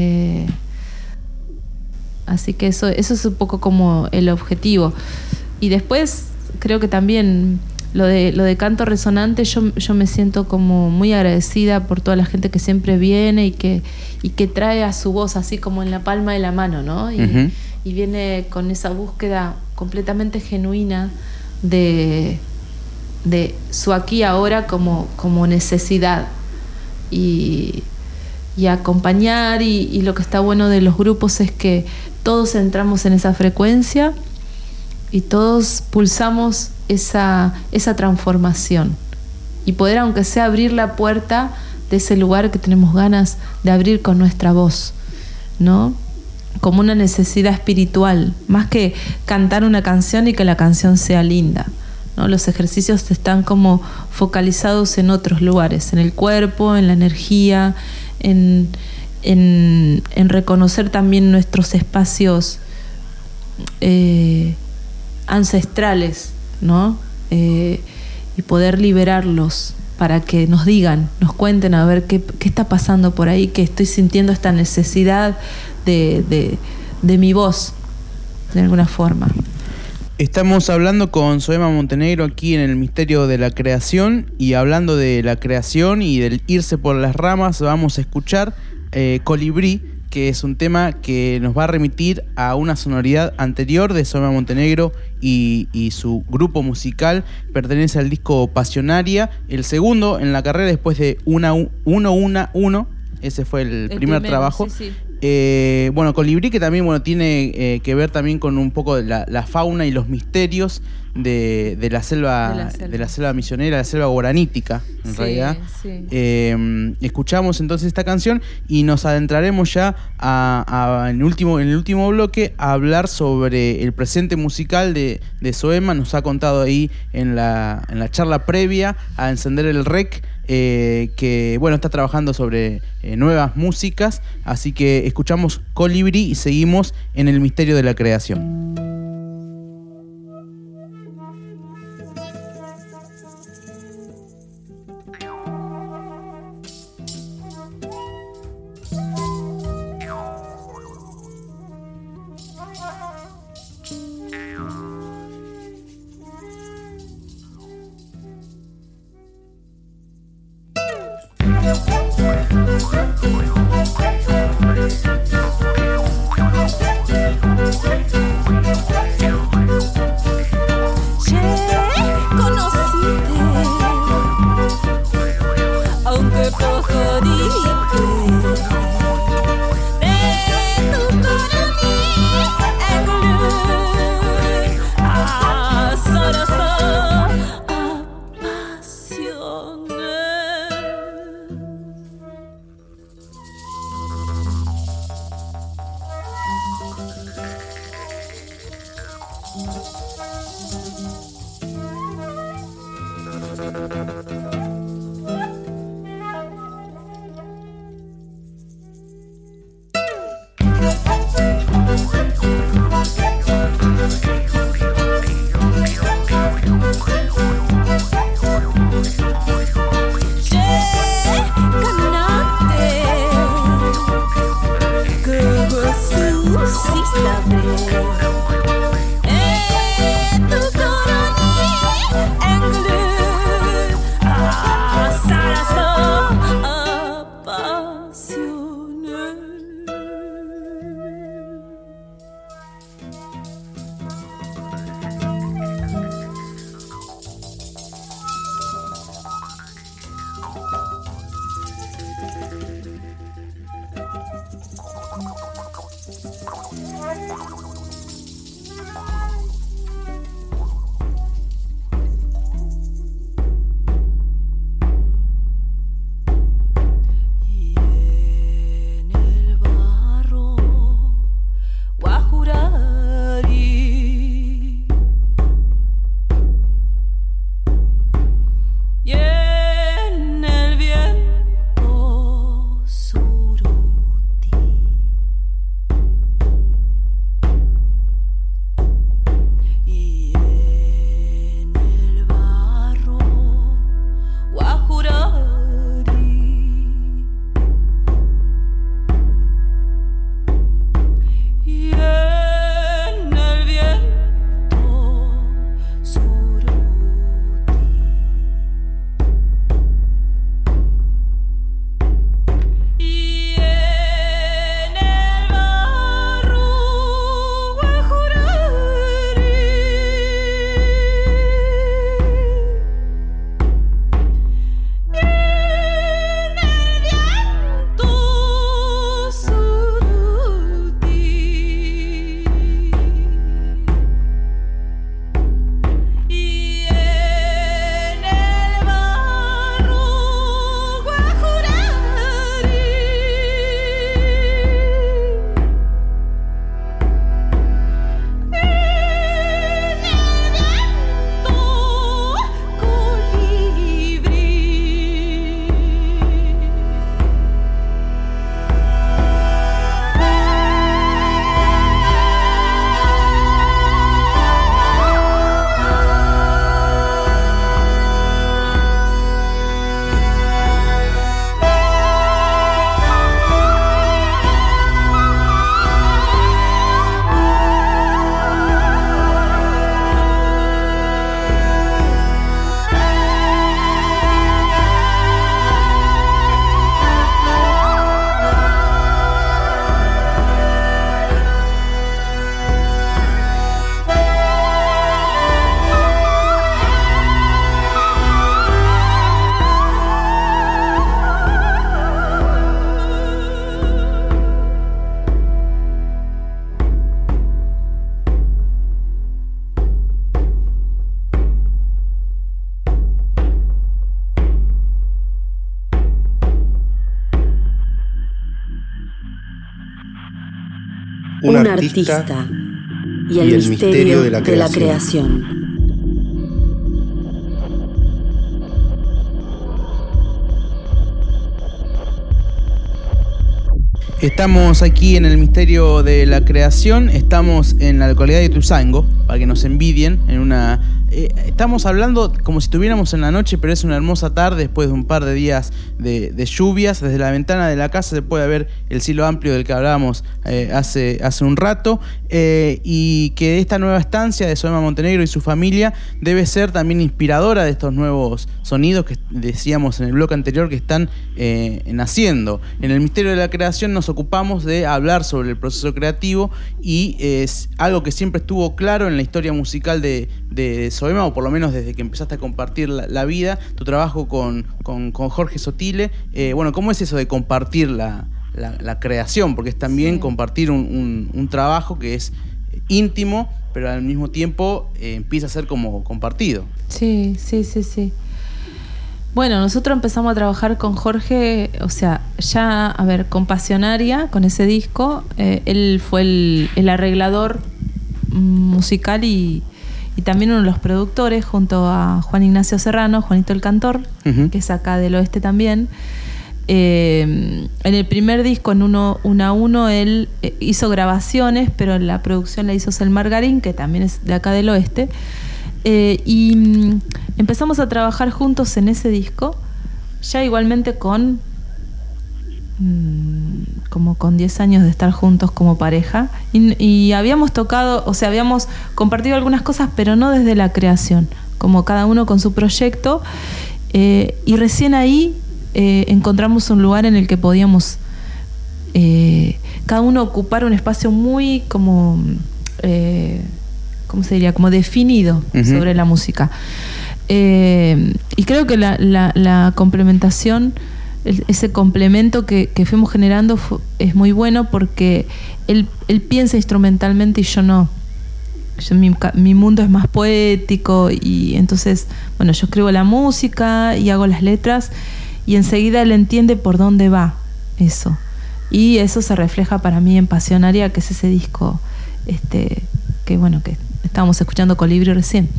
Así que eso es un poco como el objetivo. Y después creo que también lo de canto resonante, yo me siento como muy agradecida por toda la gente que siempre viene y que trae a su voz así como en la palma de la mano, ¿no? Y viene con esa búsqueda completamente genuina de su aquí ahora como necesidad y acompañar, y lo que está bueno de los grupos es que todos entramos en esa frecuencia y todos pulsamos esa transformación y poder, aunque sea, abrir la puerta de ese lugar que tenemos ganas de abrir con nuestra voz, ¿no? Como una necesidad espiritual, más que cantar una canción y que la canción sea linda, ¿no? Los ejercicios están como focalizados en otros lugares, en el cuerpo, en la energía, en reconocer también nuestros espacios ancestrales, ¿no? Y poder liberarlos para que nos digan, nos cuenten a ver qué está pasando por ahí, que estoy sintiendo esta necesidad de mi voz, de alguna forma. Estamos hablando con Zoema Montenegro aquí en el Misterio de la Creación, y hablando de la creación y del irse por las ramas, vamos a escuchar Colibrí, que es un tema que nos va a remitir a una sonoridad anterior de Zoema Montenegro y su grupo musical. Pertenece al disco Pasionaria, el segundo en la carrera después de Uno. Ese fue el primer trabajo. Sí. Bueno, Colibrí, que también tiene que ver también con un poco de la fauna y los misterios de la selva misionera, la selva guaranítica, en realidad. Sí. Escuchamos entonces esta canción y nos adentraremos ya en el último bloque a hablar sobre el presente musical de Soema. Nos ha contado ahí en la charla previa a encender el rec, que está trabajando sobre nuevas músicas, así que escuchamos Colibrí y seguimos en el misterio de la creación. Un artista y el misterio de la creación. Estamos aquí en el misterio de la creación, estamos en la localidad de Ituzaingó, para que nos envidien, estamos hablando como si estuviéramos en la noche, pero es una hermosa tarde después de un par de días de lluvias. Desde la ventana de la casa se puede ver el cielo amplio del que hablábamos hace un rato, y que esta nueva estancia de Zoema Montenegro y su familia debe ser también inspiradora de estos nuevos sonidos que decíamos en el bloque anterior que están naciendo. En el misterio de la creación nos ocupamos de hablar sobre el proceso creativo, y es algo que siempre estuvo claro en la historia musical de Zoema, o por lo menos desde que empezaste a compartir la vida, tu trabajo con Jorge Sotile. Bueno, ¿cómo es eso de compartir la creación? Porque es también compartir un trabajo que es íntimo, pero al mismo tiempo empieza a ser como compartido. Sí. Bueno, nosotros empezamos a trabajar con Jorge, o sea, ya, con Pasionaria, con ese disco. Él fue el arreglador musical y también uno de los productores, junto a Juan Ignacio Serrano, Juanito el Cantor, que es acá del oeste también. En el primer disco, en uno a uno, él hizo grabaciones, pero la producción la hizo Selmar Garín, que también es de acá del oeste. Y empezamos a trabajar juntos en ese disco, ya igualmente con 10 años de estar juntos como pareja, y habíamos tocado, o sea, habíamos compartido algunas cosas, pero no desde la creación, como cada uno con su proyecto, y recién ahí encontramos un lugar en el que podíamos cada uno ocupar un espacio muy como ¿cómo se diría? Como definido sobre la música. Y creo que la complementación, ese complemento que fuimos generando es muy bueno, porque él piensa instrumentalmente y yo no. Mi mundo es más poético, y entonces, bueno, yo escribo la música y hago las letras, y enseguida él entiende por dónde va eso. Y eso se refleja para mí en Pasionaria, que es ese disco que estábamos escuchando Colibrí recién.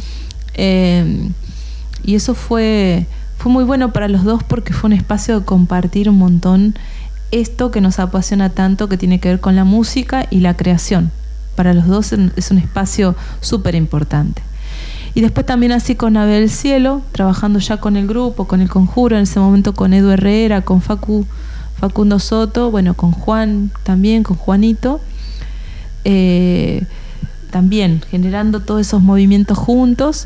Y eso fue muy bueno para los dos, porque fue un espacio de compartir un montón esto que nos apasiona tanto, que tiene que ver con la música y la creación. Para los dos es un espacio súper importante. Y después también así con Ave del Cielo, trabajando ya con el grupo, con el Conjuro, en ese momento con Edu Herrera, con Facundo Soto, bueno, con Juan también, con Juanito. También generando todos esos movimientos juntos,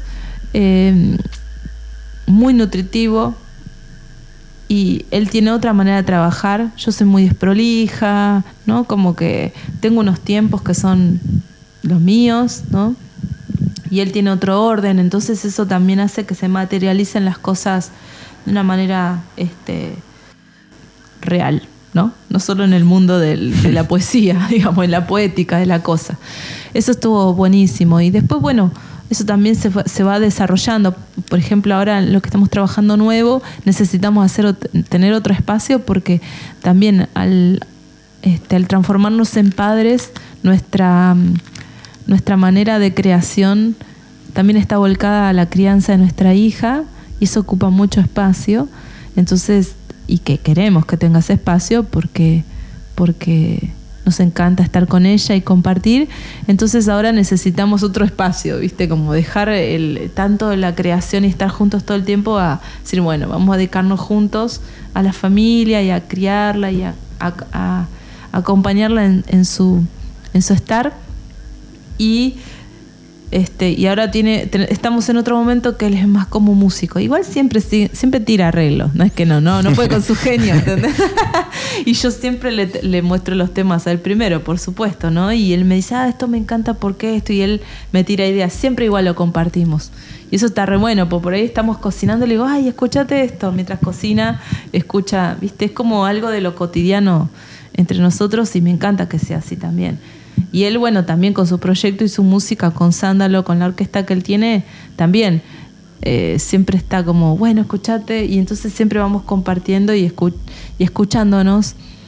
muy nutritivo, y él tiene otra manera de trabajar. Yo soy muy desprolija, ¿no? Como que tengo unos tiempos que son los míos, ¿no? Y él tiene otro orden, entonces eso también hace que se materialicen las cosas de una manera real, ¿no? No solo en el mundo de la poesía, digamos, en la poética de la cosa. Eso estuvo buenísimo. Y después, bueno, eso también se va desarrollando. Por ejemplo, ahora en lo que estamos trabajando nuevo, necesitamos tener otro espacio, porque también al transformarnos en padres, nuestra manera de creación también está volcada a la crianza de nuestra hija, y eso ocupa mucho espacio. Entonces, y que queremos que tenga ese espacio porque nos encanta estar con ella y compartir. Entonces ahora necesitamos otro espacio, ¿viste? Como dejar tanto la creación y estar juntos todo el tiempo, a decir, bueno, vamos a dedicarnos juntos a la familia y a criarla y a acompañarla en su estar. Y ahora estamos en otro momento que él es más como músico. Igual siempre tira arreglos, no es que no puede con su genio, ¿entendés? Y yo siempre le muestro los temas a él primero, por supuesto, ¿no? Y él me dice, esto me encanta, ¿por qué esto? Y él me tira ideas, siempre igual lo compartimos. Y eso está re bueno, porque por ahí estamos cocinando y le digo, escúchate esto. Mientras cocina, escucha, ¿viste? Es como algo de lo cotidiano entre nosotros, y me encanta que sea así también. Y él, bueno, también con su proyecto y su música, con Sándalo, con la orquesta que él tiene, también siempre está como, bueno, escuchate, y entonces siempre vamos compartiendo y escuchándonos.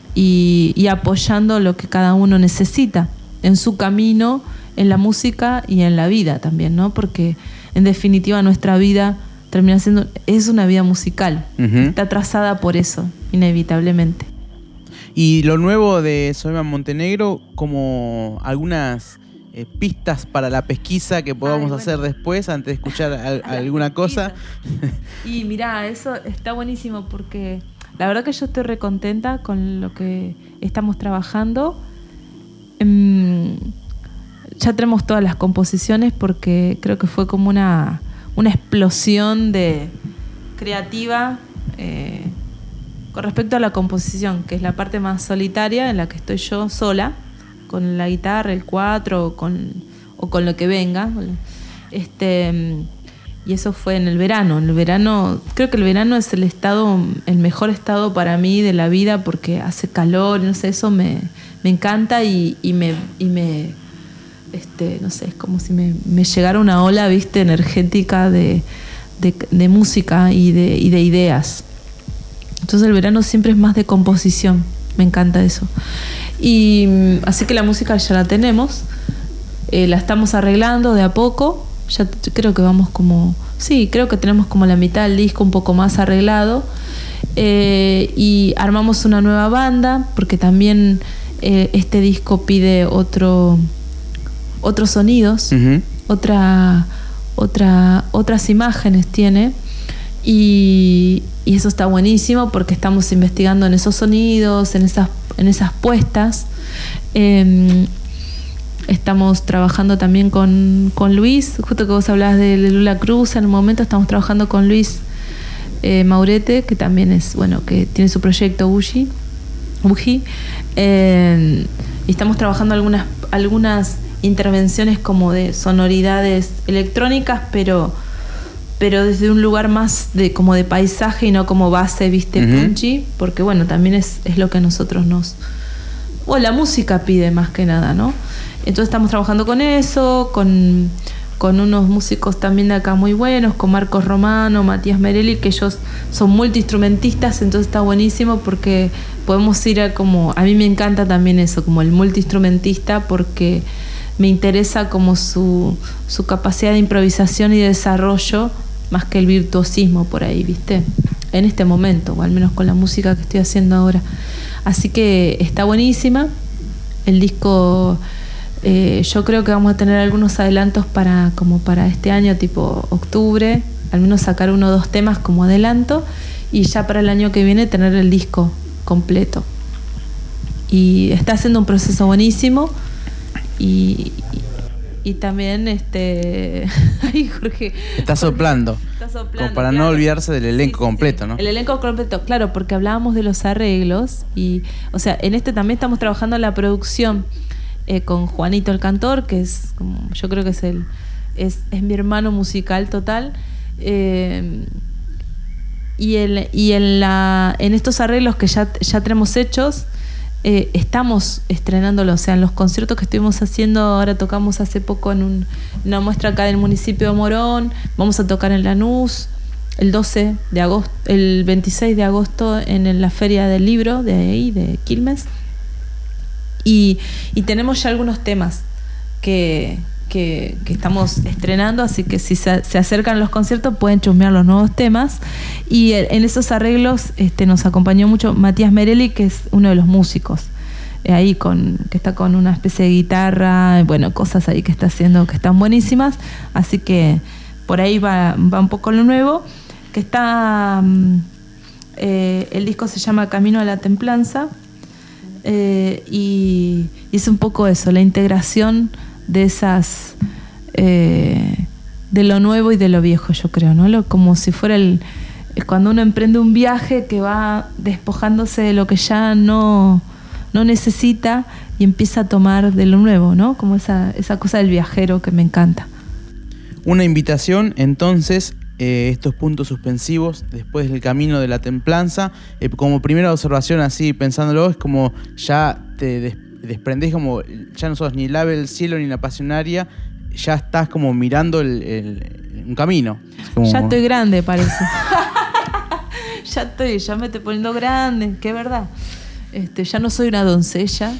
y apoyando lo que cada uno necesita en su camino, en la música y en la vida también, ¿no? Porque en definitiva nuestra vida termina siendo, es una vida musical, está trazada por eso, inevitablemente. Y lo nuevo de Soema Montenegro, como algunas pistas para la pesquisa que podamos hacer después, antes de escuchar alguna cosa. Y mirá, eso está buenísimo porque la verdad que yo estoy recontenta con lo que estamos trabajando. Ya tenemos todas las composiciones porque creo que fue como una explosión creativa con respecto a la composición, que es la parte más solitaria en la que estoy yo sola, con la guitarra, el cuatro o con lo que venga. Y eso fue en el verano. En el verano, creo que el verano es el mejor estado para mí de la vida porque hace calor, no sé, eso me encanta y me no sé, es como si me llegara una ola, ¿viste? Energética de música y de ideas. Entonces el verano siempre es más de composición, me encanta eso. Y así que la música ya la tenemos, la estamos arreglando de a poco. Ya creo que creo que tenemos como la mitad del disco un poco más arreglado. Y armamos una nueva banda, porque también este disco pide otros sonidos, otras imágenes tiene. Y eso está buenísimo porque estamos investigando en esos sonidos, en esas puestas. Estamos trabajando también con Luis, justo que vos hablabas de Lula Cruz, en un momento estamos trabajando con Luis Maurete, que también es, que tiene su proyecto Uji. Y estamos trabajando algunas intervenciones como de sonoridades electrónicas, pero desde un lugar más de paisaje y no como base, ¿viste? Punchy, porque también es lo que a nosotros la música pide más que nada, ¿no? Entonces estamos trabajando con eso, con unos músicos también de acá muy buenos, con Marcos Romano, Matías Merelli, que ellos son multiinstrumentistas, entonces está buenísimo porque podemos ir a mí me encanta también eso, como el multiinstrumentista, porque me interesa como su capacidad de improvisación y de desarrollo, más que el virtuosismo por ahí, ¿viste? En este momento, o al menos con la música que estoy haciendo ahora. Así que está buenísima. El disco, yo creo que vamos a tener algunos adelantos para este año, tipo octubre, al menos sacar 1 o 2 temas como adelanto, y ya para el año que viene tener el disco completo. Y está haciendo un proceso buenísimo. Y también ay, Jorge. Está soplando. Como para no olvidarse del elenco completo, ¿no? El elenco completo, claro, porque hablábamos de los arreglos y, en también estamos trabajando en la producción con Juanito el cantor, que es yo creo que es mi hermano musical total. Y en estos arreglos que ya tenemos hechos, estamos estrenándolo, en los conciertos que estuvimos haciendo, ahora tocamos hace poco en una muestra acá del municipio de Morón, vamos a tocar en Lanús el 26 de agosto en la Feria del Libro de ahí, de Quilmes, y tenemos ya algunos temas que estamos estrenando, así que si se acercan los conciertos pueden chusmear los nuevos temas. Y en esos arreglos nos acompañó mucho Matías Merelli, que es uno de los músicos ahí que está con una especie de guitarra, cosas ahí que está haciendo que están buenísimas, así que por ahí va un poco lo nuevo, que está el disco se llama Camino a la Templanza, y es un poco eso, la integración de esas de lo nuevo y de lo viejo, yo creo, ¿no? Como si fuera cuando uno emprende un viaje que va despojándose de lo que ya no necesita y empieza a tomar de lo nuevo, ¿no? Como esa cosa del viajero que me encanta. Una invitación, entonces, estos puntos suspensivos después del Camino de la Templanza, como primera observación, así pensándolo, es como ya te desprendés, como ya no sos ni el ave del cielo ni la pasionaria, ya estás como mirando un camino. Ya estoy grande, parece. Ya me estoy poniendo grande, que es verdad. Ya no soy una doncella.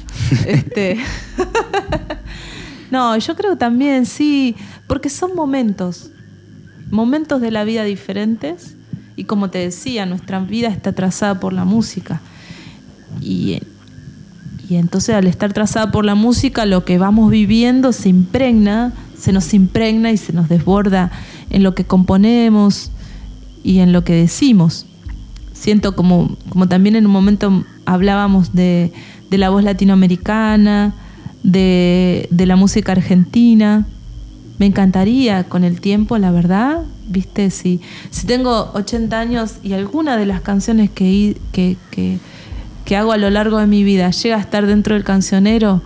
No, yo creo también, sí, porque son momentos de la vida diferentes, y como te decía, nuestra vida está trazada por la música. Y entonces, al estar trazada por la música, lo que vamos viviendo se nos impregna y se nos desborda en lo que componemos y en lo que decimos. Siento como también en un momento hablábamos de la voz latinoamericana, de la música argentina. Me encantaría con el tiempo, la verdad, ¿viste? Si tengo 80 años y alguna de las canciones que hago a lo largo de mi vida llega a estar dentro del cancionero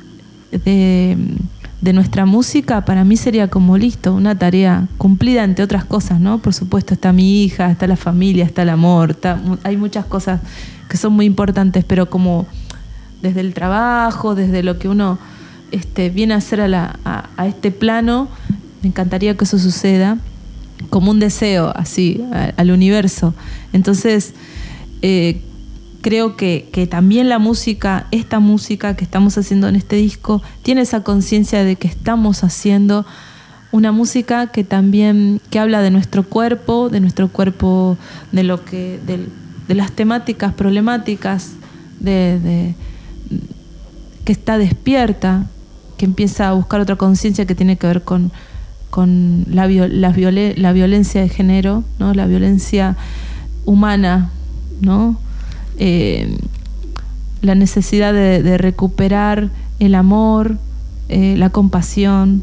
de nuestra música, para mí sería como listo, una tarea cumplida, entre otras cosas, ¿no? Por supuesto, está mi hija, está la familia, está el amor, hay muchas cosas que son muy importantes, pero como desde el trabajo, desde lo que uno viene a hacer a este plano, me encantaría que eso suceda como un deseo, así, al universo. Entonces, creo que también la música, esta música que estamos haciendo en este disco, tiene esa conciencia de que estamos haciendo una música que también habla de nuestro cuerpo, de lo que, de las temáticas problemáticas, que está despierta, que empieza a buscar otra conciencia que tiene que ver con la violencia de género, ¿no? La violencia humana, ¿no? La necesidad de recuperar el amor, la compasión,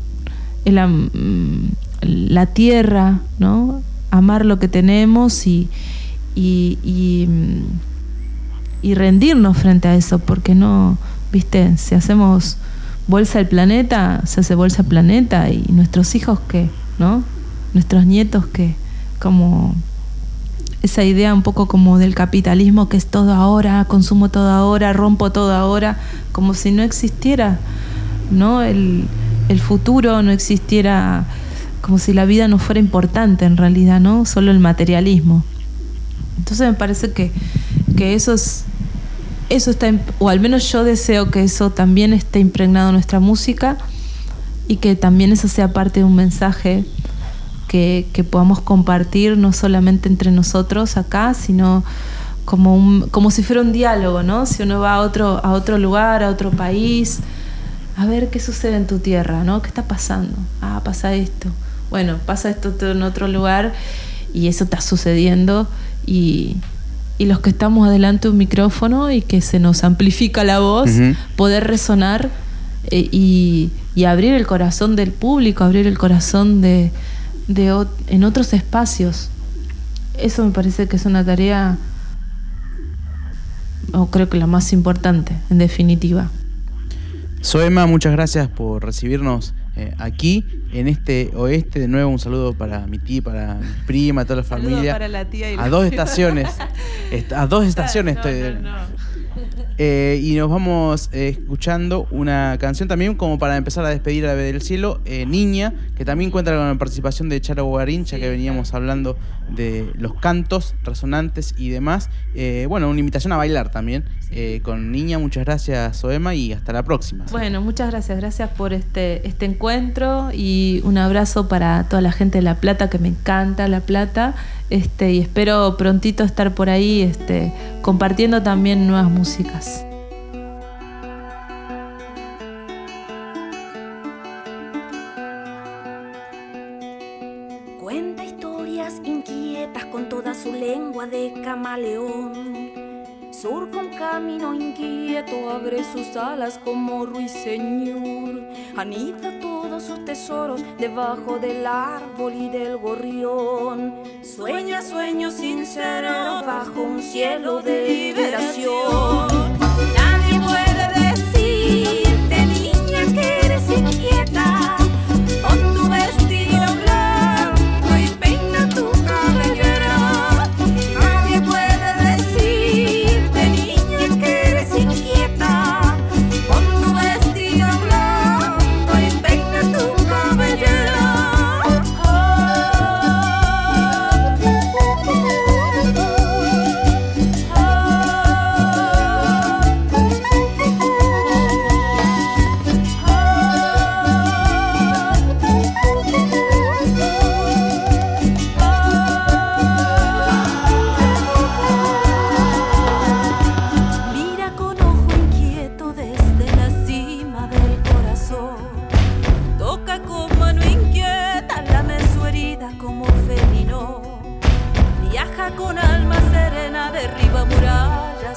la tierra, ¿no? Amar lo que tenemos y rendirnos frente a eso, porque no, ¿viste? Si hacemos bolsa el planeta, se hace bolsa el planeta, y nuestros hijos, ¿qué? ¿No? Nuestros nietos, ¿qué? Como esa idea un poco como del capitalismo, que es todo ahora, consumo todo ahora, rompo todo ahora, como si no existiera, ¿no? El futuro, no existiera, como si la vida no fuera importante en realidad, ¿no? Solo el materialismo. Entonces me parece que eso está, o al menos yo deseo que eso también esté impregnado en nuestra música, y que también eso sea parte de un mensaje que podamos compartir, no solamente entre nosotros acá, sino como si fuera un diálogo, ¿no? Si uno va a otro lugar, a otro país, a ver qué sucede en tu tierra, ¿no? ¿Qué está pasando? Ah, pasa esto. Bueno, pasa esto en otro lugar, y eso está sucediendo, y los que estamos adelante de un micrófono y que se nos amplifica la voz, poder resonar y abrir el corazón del público, abrir el corazón en otros espacios. Eso me parece que es una tarea, o creo que la más importante, en definitiva. Zoema, muchas gracias por recibirnos aquí en este oeste. De nuevo, un saludo para mi tía, para mi prima, toda la familia. Para la tía y a dos estaciones. A dos estaciones estoy. Y nos vamos escuchando una canción también como para empezar a despedir a la Ave del Cielo, Niña, que también cuenta con la participación de Charo Bogarín, ya que veníamos hablando de los cantos resonantes y demás. Bueno, una invitación a bailar también con Niña. Muchas gracias, Zoema, y hasta la próxima. Bueno, muchas gracias. Gracias por este encuentro, y un abrazo para toda la gente de La Plata, que me encanta La Plata. Y espero prontito estar por ahí compartiendo también nuevas músicas. Cuenta historias inquietas con toda su lengua de camaleón. Surca un camino inquieto, abre sus alas como ruiseñor. Anida todos sus tesoros debajo del árbol y del gorrión. Sueña sueños sinceros bajo un cielo de liberación. Nadie puede decirte, niña, que eres inquieta. Pon tu vestido blanco y peina tu cabellera. Nadie puede decirte, niña, que eres inquieta. Pon tu vestido blanco y peina tu cabellera.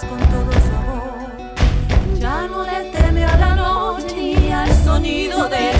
con todo su amor. Ya no le teme a la noche ni al sonido de